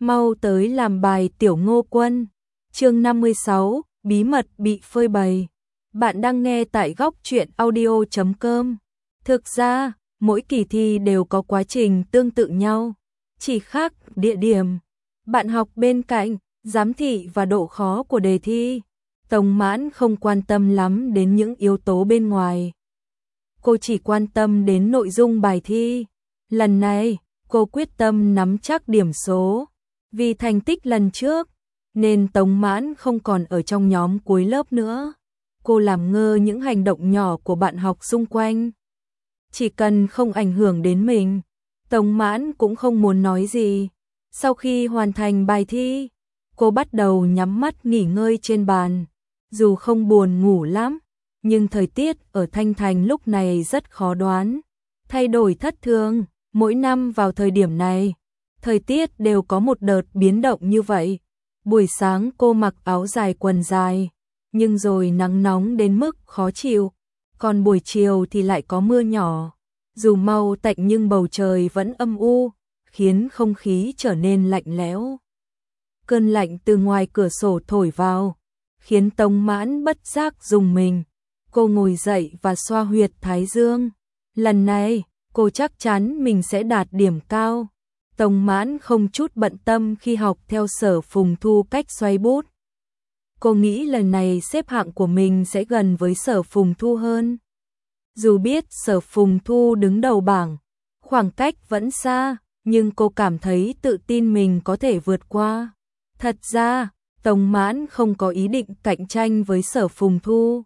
Mau tới làm bài Tiểu Ngô Quân. Chương 56, bí mật bị phơi bày. Bạn đang nghe tại góc truyện audio.com. Thực ra, mỗi kỳ thi đều có quá trình tương tự nhau, chỉ khác địa điểm, bạn học bên cạnh, giám thị và độ khó của đề thi. Tống Mãn không quan tâm lắm đến những yếu tố bên ngoài. Cô chỉ quan tâm đến nội dung bài thi. Lần này, cô quyết tâm nắm chắc điểm số. Vì thành tích lần trước, nên Tống Mãn không còn ở trong nhóm cuối lớp nữa. Cô làm ngơ những hành động nhỏ của bạn học xung quanh. Chỉ cần không ảnh hưởng đến mình, Tống Mãn cũng không muốn nói gì. Sau khi hoàn thành bài thi, cô bắt đầu nhắm mắt nghỉ ngơi trên bàn. Dù không buồn ngủ lắm, nhưng thời tiết ở Thanh Thành lúc này rất khó đoán. Thay đổi thất thường, mỗi năm vào thời điểm này, thời tiết đều có một đợt biến động như vậy. Buổi sáng cô mặc áo dài quần dài, nhưng rồi nắng nóng đến mức khó chịu. Còn buổi chiều thì lại có mưa nhỏ. Dù mau tạnh nhưng bầu trời vẫn âm u, khiến không khí trở nên lạnh lẽo. Cơn lạnh từ ngoài cửa sổ thổi vào, khiến Tống Mãn bất giác rùng mình. Cô ngồi dậy và xoa huyệt thái dương. Lần này, cô chắc chắn mình sẽ đạt điểm cao. Tống Mãn không chút bận tâm khi học theo Sở Phùng Thu cách xoay bút. Cô nghĩ lần này xếp hạng của mình sẽ gần với Sở Phùng Thu hơn. Dù biết Sở Phùng Thu đứng đầu bảng, khoảng cách vẫn xa, nhưng cô cảm thấy tự tin mình có thể vượt qua. Thật ra, Tống Mãn không có ý định cạnh tranh với Sở Phùng Thu.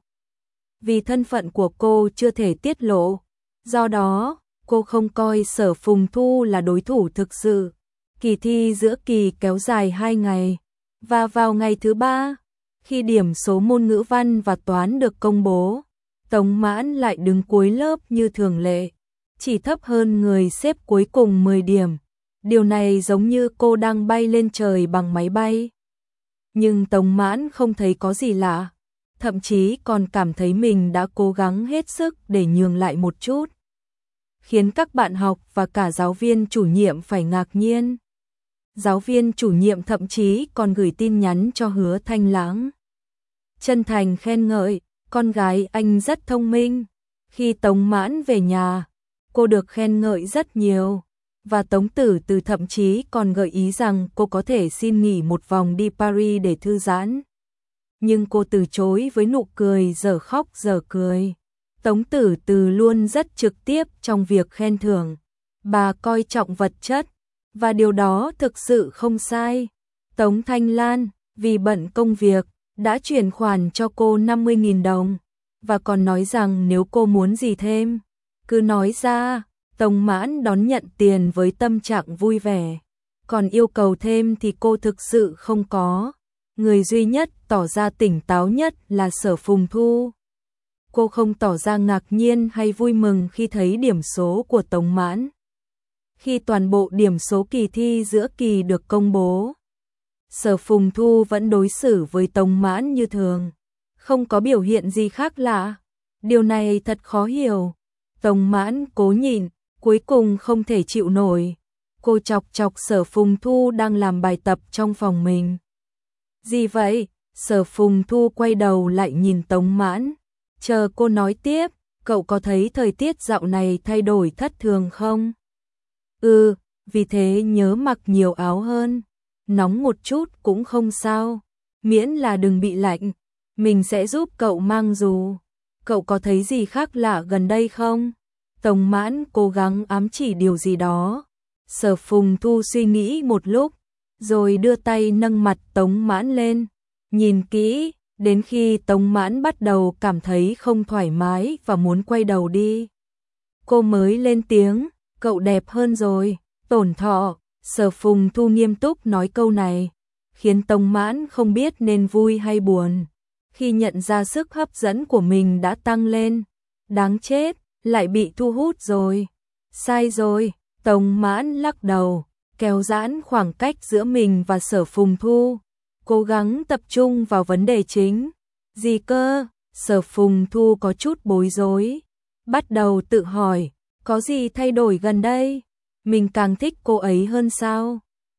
Vì thân phận của cô chưa thể tiết lộ, do đó, cô không coi Sở Phùng Thu là đối thủ thực sự. Kỳ thi giữa kỳ kéo dài 2 ngày, và vào ngày thứ 3, khi điểm số môn ngữ văn và toán được công bố, Tống Mãn lại đứng cuối lớp như thường lệ, chỉ thấp hơn người xếp cuối cùng 10 điểm. Điều này giống như cô đang bay lên trời bằng máy bay. Nhưng Tống Mãn không thấy có gì lạ, thậm chí còn cảm thấy mình đã cố gắng hết sức để nhường lại một chút, khiến các bạn học và cả giáo viên chủ nhiệm phải ngạc nhiên. Giáo viên chủ nhiệm thậm chí còn gửi tin nhắn cho Hứa Thanh Lãng, chân thành khen ngợi, con gái anh rất thông minh. Khi Tống Mãn về nhà, cô được khen ngợi rất nhiều, và Tống Tử Từ thậm chí còn gợi ý rằng cô có thể xin nghỉ một vòng đi Paris để thư giãn. Nhưng cô từ chối với nụ cười dở khóc dở cười. Tống Tử Từ luôn rất trực tiếp trong việc khen thưởng. Bà coi trọng vật chất, và điều đó thực sự không sai. Tống Thanh Lan, vì bận công việc, đã chuyển khoản cho cô 50.000 đồng, và còn nói rằng nếu cô muốn gì thêm, cứ nói ra. Tống Mãn đón nhận tiền với tâm trạng vui vẻ. Còn yêu cầu thêm thì cô thực sự không có. Người duy nhất tỏ ra tỉnh táo nhất là Sở Phùng Thu. Cô không tỏ ra ngạc nhiên hay vui mừng khi thấy điểm số của Tống Mãn. Khi toàn bộ điểm số kỳ thi giữa kỳ được công bố, Sở Phùng Thu vẫn đối xử với Tống Mãn như thường, không có biểu hiện gì khác lạ. Điều này thật khó hiểu. Tống Mãn cố nhịn, cuối cùng không thể chịu nổi. Cô chọc chọc Sở Phùng Thu đang làm bài tập trong phòng mình. Gì vậy? Sở Phùng Thu quay đầu lại nhìn Tống Mãn. Chờ cô nói tiếp, cậu có thấy thời tiết dạo này thay đổi thất thường không? Vì thế nhớ mặc nhiều áo hơn. Nóng một chút cũng không sao, miễn là đừng bị lạnh. Mình sẽ giúp cậu mang dù. Cậu có thấy gì khác lạ gần đây không? Tống Mãn cố gắng ám chỉ điều gì đó. Sở Phùng Thu suy nghĩ một lúc, rồi đưa tay nâng mặt Tống Mãn lên, nhìn kỹ, đến khi Tống Mãn bắt đầu cảm thấy không thoải mái và muốn quay đầu đi. Cô mới lên tiếng, cậu đẹp hơn rồi, Tổn Thọ. Sở Phùng Thu nghiêm túc nói câu này, khiến Tống Mãn không biết nên vui hay buồn. Khi nhận ra sức hấp dẫn của mình đã tăng lên, đáng chết, lại bị thu hút rồi. Sai rồi, Tống Mãn lắc đầu, kéo giãn khoảng cách giữa mình và Sở Phùng Thu, cố gắng tập trung vào vấn đề chính. Gì cơ? Sở Phùng Thu có chút bối rối, bắt đầu tự hỏi, có gì thay đổi gần đây? Mình càng thích cô ấy hơn sao?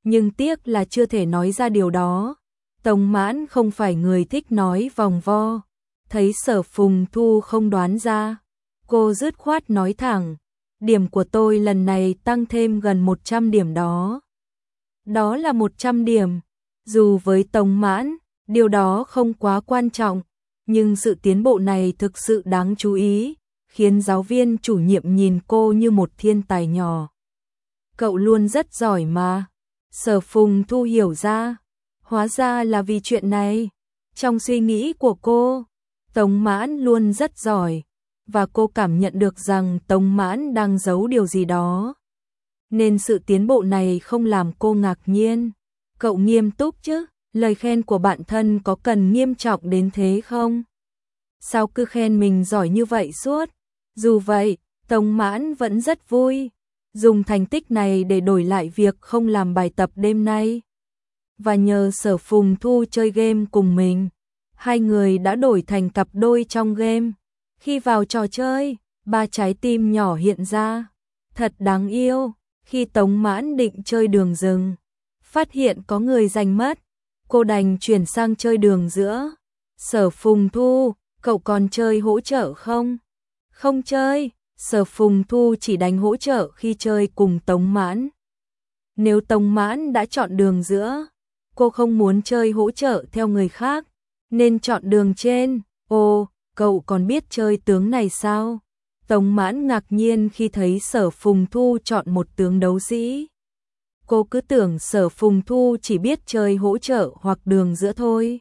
nhưng tiếc là chưa thể nói ra điều đó. Tống Mãn không phải người thích nói vòng vo, thấy Sở Phùng Thu không đoán ra, cô dứt khoát nói thẳng, điểm của tôi lần này tăng thêm gần 100 điểm đó. Đó là 100 điểm, dù với Tống Mãn, điều đó không quá quan trọng, nhưng sự tiến bộ này thực sự đáng chú ý, khiến giáo viên chủ nhiệm nhìn cô như một thiên tài nhỏ. Cậu luôn rất giỏi mà. Sở Phùng Thu hiểu ra, hóa ra là vì chuyện này. Trong suy nghĩ của cô, Tống Mãn luôn rất giỏi, và cô cảm nhận được rằng Tống Mãn đang giấu điều gì đó. Nên sự tiến bộ này không làm cô ngạc nhiên. Cậu nghiêm túc chứ, lời khen của bạn thân có cần nghiêm trọng đến thế không? Sao cứ khen mình giỏi như vậy suốt? Dù vậy, Tống Mãn vẫn rất vui, dùng thành tích này để đổi lại việc không làm bài tập đêm nay. Và nhờ Sở Phùng Thu chơi game cùng mình, hai người đã đổi thành cặp đôi trong game. Khi vào trò chơi, 3 trái tim nhỏ hiện ra. Thật đáng yêu. Khi Tống Mãn định chơi đường rừng, phát hiện có người giành mất, cô đành chuyển sang chơi đường giữa. Sở Phùng Thu, cậu còn chơi hỗ trợ không? Không chơi. Sở Phùng Thu chỉ đánh hỗ trợ khi chơi cùng Tống Mãn. Nếu Tống Mãn đã chọn đường giữa, cô không muốn chơi hỗ trợ theo người khác, nên chọn đường trên. Ồ, cậu còn biết chơi tướng này sao? Tống Mãn ngạc nhiên khi thấy Sở Phùng Thu chọn một tướng đấu sĩ. Cô cứ tưởng Sở Phùng Thu chỉ biết chơi hỗ trợ hoặc đường giữa thôi.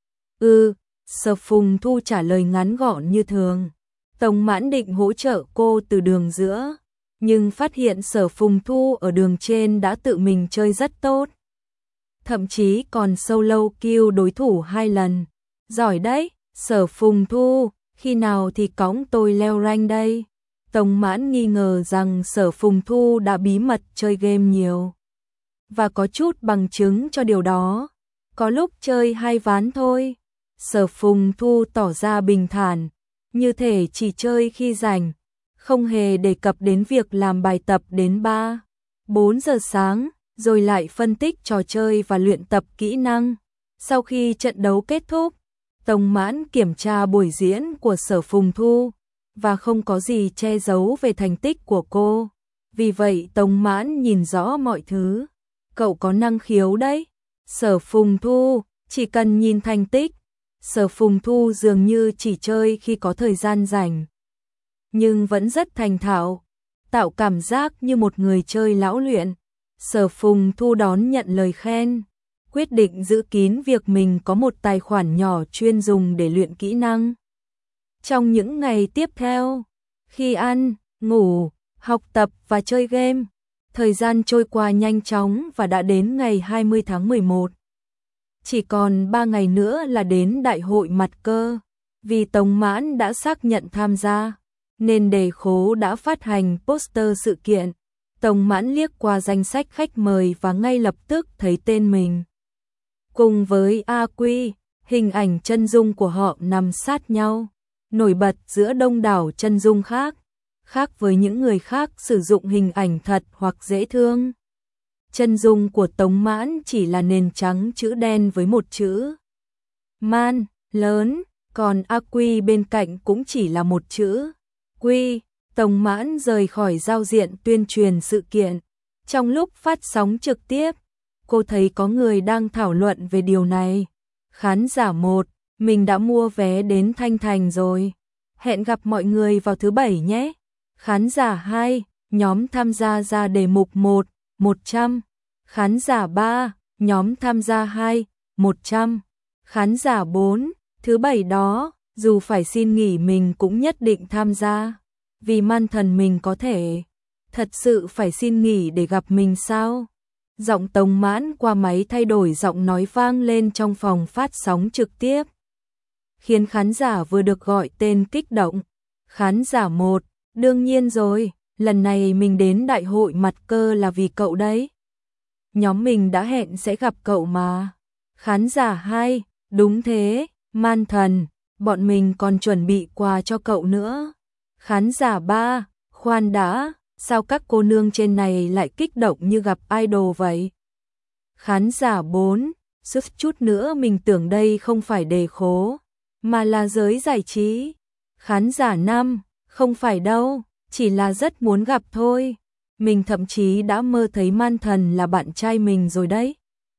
Sở Phùng Thu trả lời ngắn gọn như thường. Tống Mãn định hỗ trợ cô từ đường giữa, nhưng phát hiện Sở Phùng Thu ở đường trên đã tự mình chơi rất tốt. Thậm chí còn solo kill đối thủ 2 lần. Giỏi đấy, Sở Phùng Thu, khi nào thì cõng tôi leo rank đây? Tống Mãn nghi ngờ rằng Sở Phùng Thu đã bí mật chơi game nhiều, và có chút bằng chứng cho điều đó. Có lúc chơi 2 ván thôi. Sở Phùng Thu tỏ ra bình thản, như thể chỉ chơi khi rảnh, không hề đề cập đến việc làm bài tập đến 3-4 giờ sáng, rồi lại phân tích trò chơi và luyện tập kỹ năng. Sau khi trận đấu kết thúc, Tống Mãn kiểm tra buổi diễn của Sở Phùng Thu, và không có gì che giấu về thành tích của cô. Vì vậy Tống Mãn nhìn rõ mọi thứ. Cậu có năng khiếu đấy. Sở Phùng Thu, chỉ cần nhìn thành tích. Sở Phùng Thu dường như chỉ chơi khi có thời gian rảnh, nhưng vẫn rất thành thạo, tạo cảm giác như một người chơi lão luyện. Sở Phùng Thu đón nhận lời khen, quyết định giữ kín việc mình có một tài khoản nhỏ chuyên dùng để luyện kỹ năng. Trong những ngày tiếp theo, khi ăn, ngủ, học tập và chơi game, thời gian trôi qua nhanh chóng và đã đến ngày 20 tháng 11. Chỉ còn 3 ngày nữa là đến đại hội mặt cơ. Vì Tống Mãn đã xác nhận tham gia, nên đề khố đã phát hành poster sự kiện. Tống Mãn liếc qua danh sách khách mời và ngay lập tức thấy tên mình. Cùng với A Quy, hình ảnh chân dung của họ nằm sát nhau, nổi bật giữa đông đảo chân dung khác. Khác với những người khác sử dụng hình ảnh thật hoặc dễ thương, chân dung của Tống Mãn chỉ là nền trắng chữ đen với một chữ Man lớn, còn A Quy bên cạnh cũng chỉ là một chữ Quy. Tống Mãn rời khỏi giao diện tuyên truyền sự kiện. Trong lúc phát sóng trực tiếp, cô thấy có người đang thảo luận về điều này. Khán giả 1, mình đã mua vé đến Thanh Thành rồi. Hẹn gặp mọi người vào thứ Bảy nhé. Khán giả 2, nhóm tham gia ra đề mục 1, 100. Khán giả 3, nhóm tham gia 2, 100. Khán giả 4, thứ Bảy đó, dù phải xin nghỉ mình cũng nhất định tham gia. Vì man thần mình có thể. Thật sự phải xin nghỉ để gặp mình sao? Giọng Tống Mãn qua máy thay đổi giọng nói vang lên trong phòng phát sóng trực tiếp, khiến khán giả vừa được gọi tên kích động. Khán giả 1, đương nhiên rồi, lần này mình đến đại hội mặt cơ là vì cậu đấy. Nhóm mình đã hẹn sẽ gặp cậu mà. Khán giả 2, đúng thế, man thần, bọn mình còn chuẩn bị quà cho cậu nữa. Khán giả 3, khoan đã, sao các cô nương trên này lại kích động như gặp idol vậy? Khán giả 4, suýt chút nữa mình tưởng đây không phải đề khố, mà là giới giải trí. Khán giả 5, không phải đâu, chỉ là rất muốn gặp thôi. Mình thậm chí đã mơ thấy Man Thần là bạn trai mình rồi đấy.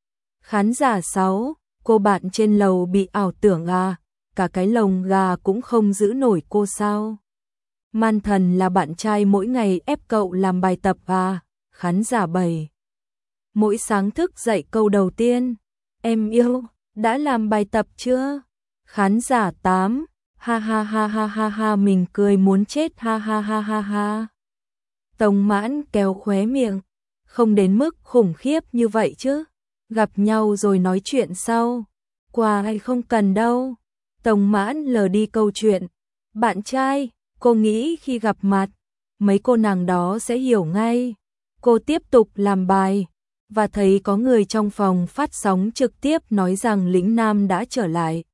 Khán giả 6, cô bạn trên lầu bị ảo tưởng à, cả cái lồng gà cũng không giữ nổi cô sao. Man Thần là bạn trai mỗi ngày ép cậu làm bài tập à. Khán giả 7, mỗi sáng thức dậy câu đầu tiên, em yêu, đã làm bài tập chưa? Khán giả 8, ha ha ha ha ha ha, mình cười muốn chết, ha ha ha ha ha. Tống Mãn kéo khóe miệng, không đến mức khủng khiếp như vậy chứ, gặp nhau rồi nói chuyện sau, quà hay không cần đâu. Tống Mãn lờ đi câu chuyện, bạn trai, cô nghĩ khi gặp mặt, mấy cô nàng đó sẽ hiểu ngay. Cô tiếp tục làm bài, và thấy có người trong phòng phát sóng trực tiếp nói rằng Lĩnh Nam đã trở lại.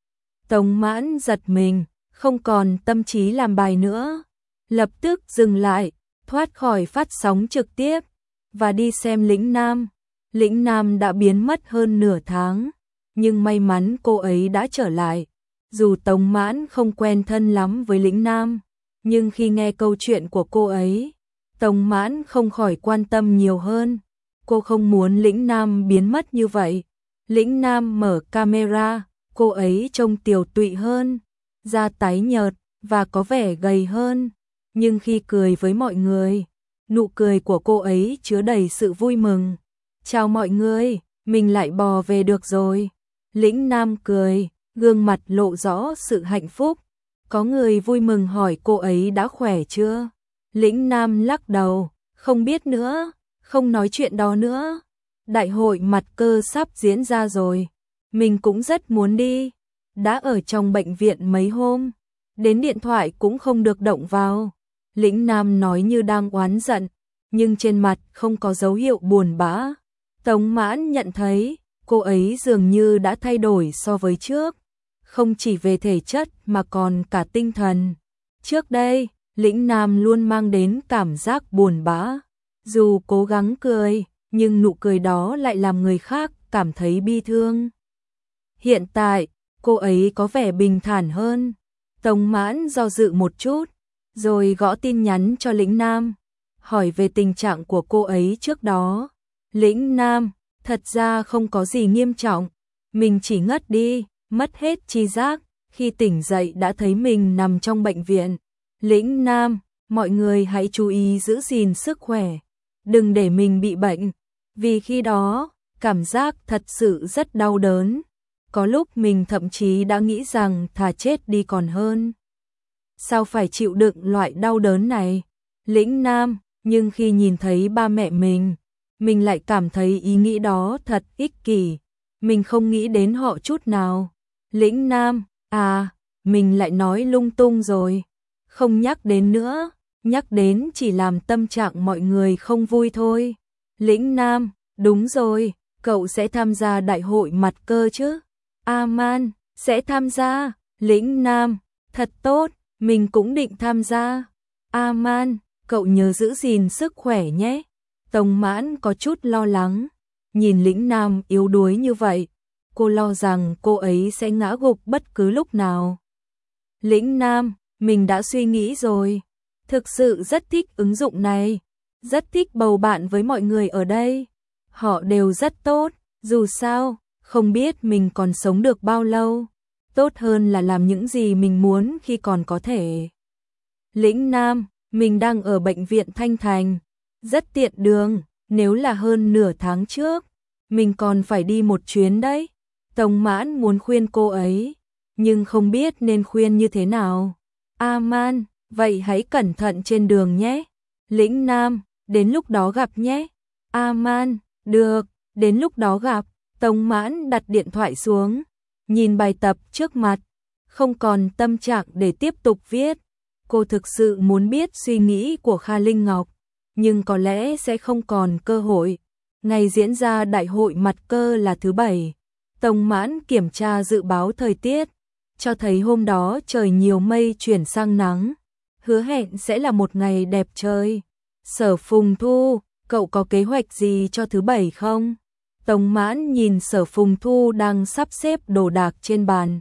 Tống Mãn giật mình, không còn tâm trí làm bài nữa, lập tức dừng lại, thoát khỏi phát sóng trực tiếp, và đi xem Lĩnh Nam. Lĩnh Nam đã biến mất hơn nửa tháng, nhưng may mắn cô ấy đã trở lại. Dù Tống Mãn không quen thân lắm với Lĩnh Nam, nhưng khi nghe câu chuyện của cô ấy, Tống Mãn không khỏi quan tâm nhiều hơn. Cô không muốn Lĩnh Nam biến mất như vậy. Lĩnh Nam mở camera, cô ấy trông tiều tụy hơn, da tái nhợt và có vẻ gầy hơn, nhưng khi cười với mọi người, nụ cười của cô ấy chứa đầy sự vui mừng. Chào mọi người, mình lại bò về được rồi. Lĩnh Nam cười, gương mặt lộ rõ sự hạnh phúc. Có người vui mừng hỏi cô ấy đã khỏe chưa? Lĩnh Nam lắc đầu, không biết nữa, không nói chuyện đó nữa. Đại hội mặt cơ sắp diễn ra rồi, mình cũng rất muốn đi. Đã ở trong bệnh viện mấy hôm, đến điện thoại cũng không được động vào. Lĩnh Nam nói như đang oán giận, nhưng trên mặt không có dấu hiệu buồn bã. Tống Mãn nhận thấy, cô ấy dường như đã thay đổi so với trước, không chỉ về thể chất mà còn cả tinh thần. Trước đây, Lĩnh Nam luôn mang đến cảm giác buồn bã, dù cố gắng cười, nhưng nụ cười đó lại làm người khác cảm thấy bi thương. Hiện tại, cô ấy có vẻ bình thản hơn. Tống Mãn do dự một chút, rồi gõ tin nhắn cho Lĩnh Nam, hỏi về tình trạng của cô ấy trước đó. Lĩnh Nam, thật ra không có gì nghiêm trọng, mình chỉ ngất đi, mất hết tri giác, khi tỉnh dậy đã thấy mình nằm trong bệnh viện. Lĩnh Nam, mọi người hãy chú ý giữ gìn sức khỏe, đừng để mình bị bệnh, vì khi đó, cảm giác thật sự rất đau đớn. Có lúc mình thậm chí đã nghĩ rằng thà chết đi còn hơn. Sao phải chịu đựng loại đau đớn này? Lĩnh Nam, nhưng khi nhìn thấy ba mẹ mình lại cảm thấy ý nghĩ đó thật ích kỷ. Mình không nghĩ đến họ chút nào. Lĩnh Nam, à, mình lại nói lung tung rồi. Không nhắc đến nữa, nhắc đến chỉ làm tâm trạng mọi người không vui thôi. Lĩnh Nam, đúng rồi, cậu sẽ tham gia đại hội mặt cơ chứ? Man, sẽ tham gia. Lĩnh Nam, thật tốt, mình cũng định tham gia. Man, cậu nhớ giữ gìn sức khỏe nhé. Tống Mãn có chút lo lắng, nhìn Lĩnh Nam yếu đuối như vậy, cô lo rằng cô ấy sẽ ngã gục bất cứ lúc nào. Lĩnh Nam, mình đã suy nghĩ rồi, thực sự rất thích ứng dụng này, rất thích bầu bạn với mọi người ở đây. Họ đều rất tốt, dù sao, không biết mình còn sống được bao lâu, tốt hơn là làm những gì mình muốn khi còn có thể. Lĩnh Nam, mình đang ở bệnh viện Thanh Thành, rất tiện đường, nếu là hơn nửa tháng trước, mình còn phải đi một chuyến đấy. Tống Mãn muốn khuyên cô ấy, nhưng không biết nên khuyên như thế nào. Man, vậy hãy cẩn thận trên đường nhé. Lĩnh Nam, đến lúc đó gặp nhé. Man, được, đến lúc đó gặp. Tống Mãn đặt điện thoại xuống, nhìn bài tập trước mặt, không còn tâm trạng để tiếp tục viết. Cô thực sự muốn biết suy nghĩ của Kha Linh Ngọc, nhưng có lẽ sẽ không còn cơ hội. Ngày diễn ra đại hội mặt cơ là thứ Bảy. Tống Mãn kiểm tra dự báo thời tiết, cho thấy hôm đó trời nhiều mây chuyển sang nắng, hứa hẹn sẽ là một ngày đẹp trời. Sở Phùng Thu, cậu có kế hoạch gì cho thứ Bảy không? Tống Mãn nhìn Sở Phùng Thu đang sắp xếp đồ đạc trên bàn,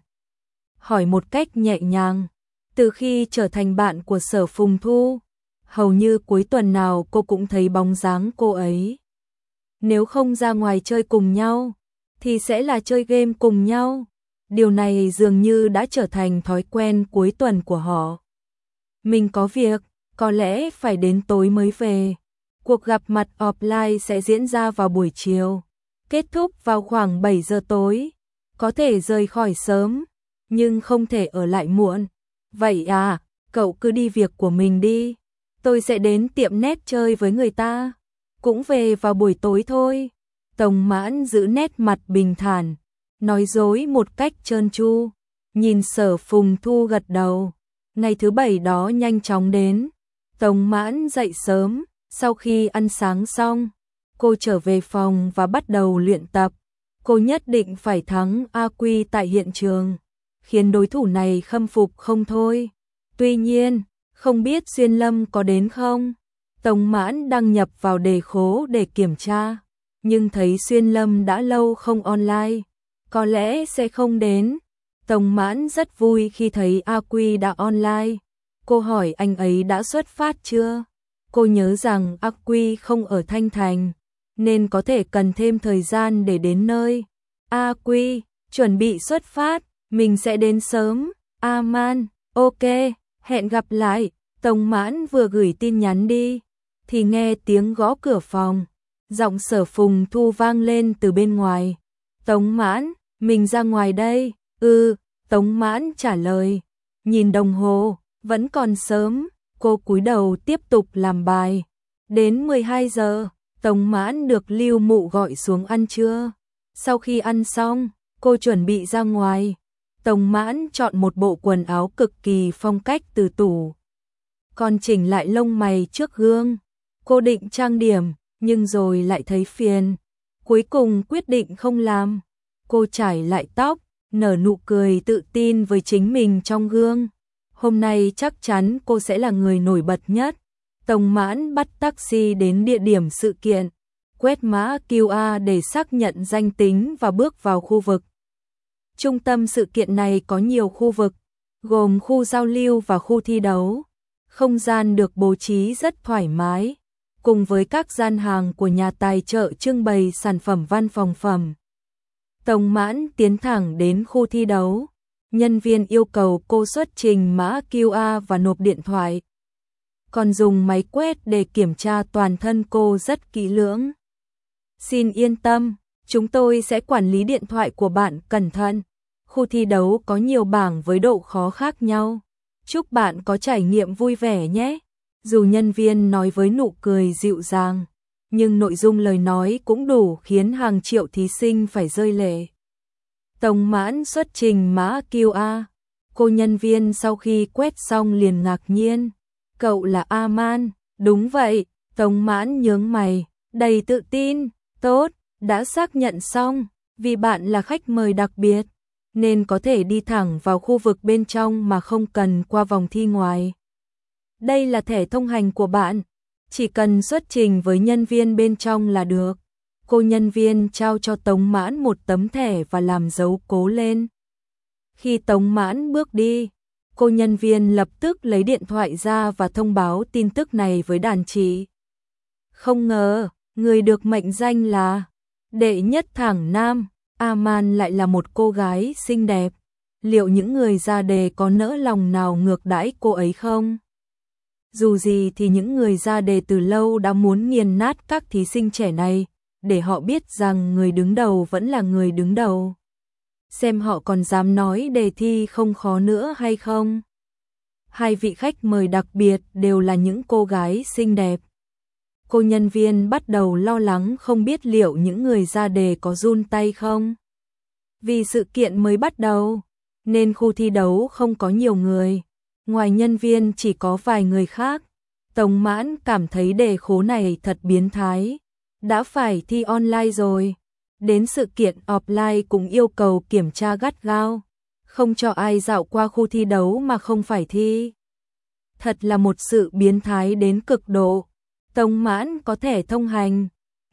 hỏi một cách nhẹ nhàng. Từ khi trở thành bạn của Sở Phùng Thu, hầu như cuối tuần nào cô cũng thấy bóng dáng cô ấy. Nếu không ra ngoài chơi cùng nhau, thì sẽ là chơi game cùng nhau. Điều này dường như đã trở thành thói quen cuối tuần của họ. Mình có việc, có lẽ phải đến tối mới về. Cuộc gặp mặt offline sẽ diễn ra vào buổi chiều, kết thúc vào khoảng 7 giờ tối. Có thể rời khỏi sớm, nhưng không thể ở lại muộn. Vậy à, cậu cứ đi việc của mình đi. Tôi sẽ đến tiệm net chơi với người ta. Cũng về vào buổi tối thôi. Tống Mãn giữ nét mặt bình thản, nói dối một cách trơn tru. Nhìn Sở Phùng Thu gật đầu. Ngày thứ Bảy đó nhanh chóng đến. Tống Mãn dậy sớm, sau khi ăn sáng xong, cô trở về phòng và bắt đầu luyện tập. Cô nhất định phải thắng A Quy tại hiện trường, khiến đối thủ này khâm phục không thôi. Tuy nhiên, không biết Xuyên Lâm có đến không? Tống Mãn đăng nhập vào đề khố để kiểm tra, nhưng thấy Xuyên Lâm đã lâu không online, có lẽ sẽ không đến. Tống Mãn rất vui khi thấy A Quy đã online. Cô hỏi anh ấy đã xuất phát chưa? Cô nhớ rằng A Quy không ở Thanh Thành, nên có thể cần thêm thời gian để đến nơi. A Quy, chuẩn bị xuất phát, mình sẽ đến sớm. A Man, ok, hẹn gặp lại. Tống Mãn vừa gửi tin nhắn đi, thì nghe tiếng gõ cửa phòng. Giọng Sở Phùng Thu vang lên từ bên ngoài. Tống Mãn, mình ra ngoài đây. Tống Mãn trả lời. Nhìn đồng hồ, vẫn còn sớm. Cô cúi đầu tiếp tục làm bài. Đến 12 giờ, Tống Mãn được Lưu Mụ gọi xuống ăn trưa. Sau khi ăn xong, cô chuẩn bị ra ngoài. Tống Mãn chọn một bộ quần áo cực kỳ phong cách từ tủ, còn chỉnh lại lông mày trước gương. Cô định trang điểm, nhưng rồi lại thấy phiền. Cuối cùng quyết định không làm. Cô chải lại tóc, nở nụ cười tự tin với chính mình trong gương. Hôm nay chắc chắn cô sẽ là người nổi bật nhất. Tống Mãn bắt taxi đến địa điểm sự kiện, quét mã QR để xác nhận danh tính và bước vào khu vực. Trung tâm sự kiện này có nhiều khu vực, gồm khu giao lưu và khu thi đấu. Không gian được bố trí rất thoải mái, cùng với các gian hàng của nhà tài trợ trưng bày sản phẩm văn phòng phẩm. Tống Mãn tiến thẳng đến khu thi đấu. Nhân viên yêu cầu cô xuất trình mã QR và nộp điện thoại, còn dùng máy quét để kiểm tra toàn thân cô rất kỹ lưỡng. Xin yên tâm, chúng tôi sẽ quản lý điện thoại của bạn cẩn thận. Khu thi đấu có nhiều bảng với độ khó khác nhau. Chúc bạn có trải nghiệm vui vẻ nhé. Dù nhân viên nói với nụ cười dịu dàng, nhưng nội dung lời nói cũng đủ khiến hàng triệu thí sinh phải rơi lệ. Tống Mãn xuất trình mã QR. Cô nhân viên sau khi quét xong liền ngạc nhiên. Cậu là A Man? Đúng vậy. Tống Mãn nhướng mày, đầy tự tin. Tốt, đã xác nhận xong. Vì bạn là khách mời đặc biệt, nên có thể đi thẳng vào khu vực bên trong mà không cần qua vòng thi ngoài. Đây là thẻ thông hành của bạn, chỉ cần xuất trình với nhân viên bên trong là được. Cô nhân viên trao cho Tống Mãn một tấm thẻ và làm dấu cố lên. Khi Tống Mãn bước đi, cô nhân viên lập tức lấy điện thoại ra và thông báo tin tức này với đàn chị. Không ngờ, người được mệnh danh là đệ nhất thẳng nam, A Man lại là một cô gái xinh đẹp. Liệu những người ra đề có nỡ lòng nào ngược đãi cô ấy không? Dù gì thì những người ra đề từ lâu đã muốn nghiền nát các thí sinh trẻ này, để họ biết rằng người đứng đầu vẫn là người đứng đầu. Xem họ còn dám nói đề thi không khó nữa hay không. Hai vị khách mời đặc biệt đều là những cô gái xinh đẹp. Cô nhân viên bắt đầu lo lắng không biết liệu những người ra đề có run tay không. Vì sự kiện mới bắt đầu, nên khu thi đấu không có nhiều người. Ngoài nhân viên chỉ có vài người khác. Tống Mãn cảm thấy đề khố này thật biến thái. Đã phải thi online rồi, đến sự kiện offline cũng yêu cầu kiểm tra gắt gao, không cho ai dạo qua khu thi đấu mà không phải thi. Thật là một sự biến thái đến cực độ. Tống Mãn có thẻ thông hành,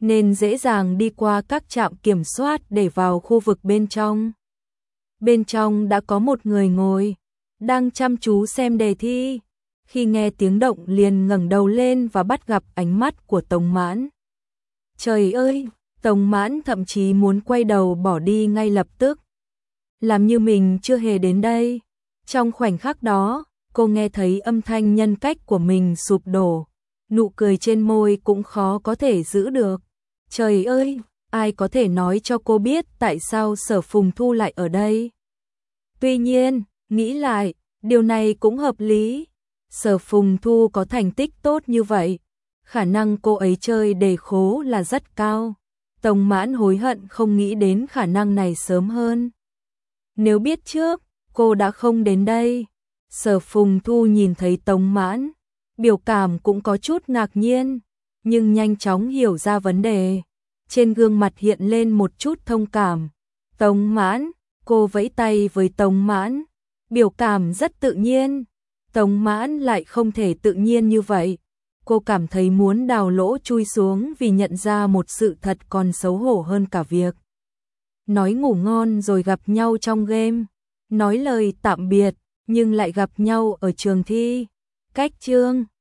nên dễ dàng đi qua các trạm kiểm soát để vào khu vực bên trong. Bên trong đã có một người ngồi, đang chăm chú xem đề thi. Khi nghe tiếng động liền ngẩng đầu lên và bắt gặp ánh mắt của Tống Mãn. Trời ơi, Tống Mãn thậm chí muốn quay đầu bỏ đi ngay lập tức. Làm như mình chưa hề đến đây. Trong khoảnh khắc đó, cô nghe thấy âm thanh nhân cách của mình sụp đổ. Nụ cười trên môi cũng khó có thể giữ được. Trời ơi, ai có thể nói cho cô biết tại sao Sở Phùng Thu lại ở đây? Tuy nhiên, nghĩ lại, điều này cũng hợp lý. Sở Phùng Thu có thành tích tốt như vậy, khả năng cô ấy chơi đề khố là rất cao. Tống Mãn hối hận không nghĩ đến khả năng này sớm hơn. Nếu biết trước, cô đã không đến đây. Sở Phùng Thu nhìn thấy Tống Mãn, biểu cảm cũng có chút ngạc nhiên, nhưng nhanh chóng hiểu ra vấn đề. Trên gương mặt hiện lên một chút thông cảm. Tống Mãn, cô vẫy tay với Tống Mãn, biểu cảm rất tự nhiên. Tống Mãn lại không thể tự nhiên như vậy. Cô cảm thấy muốn đào lỗ chui xuống vì nhận ra một sự thật còn xấu hổ hơn cả việc nói ngủ ngon rồi gặp nhau trong game, nói lời tạm biệt nhưng lại gặp nhau ở trường thi. Cách chương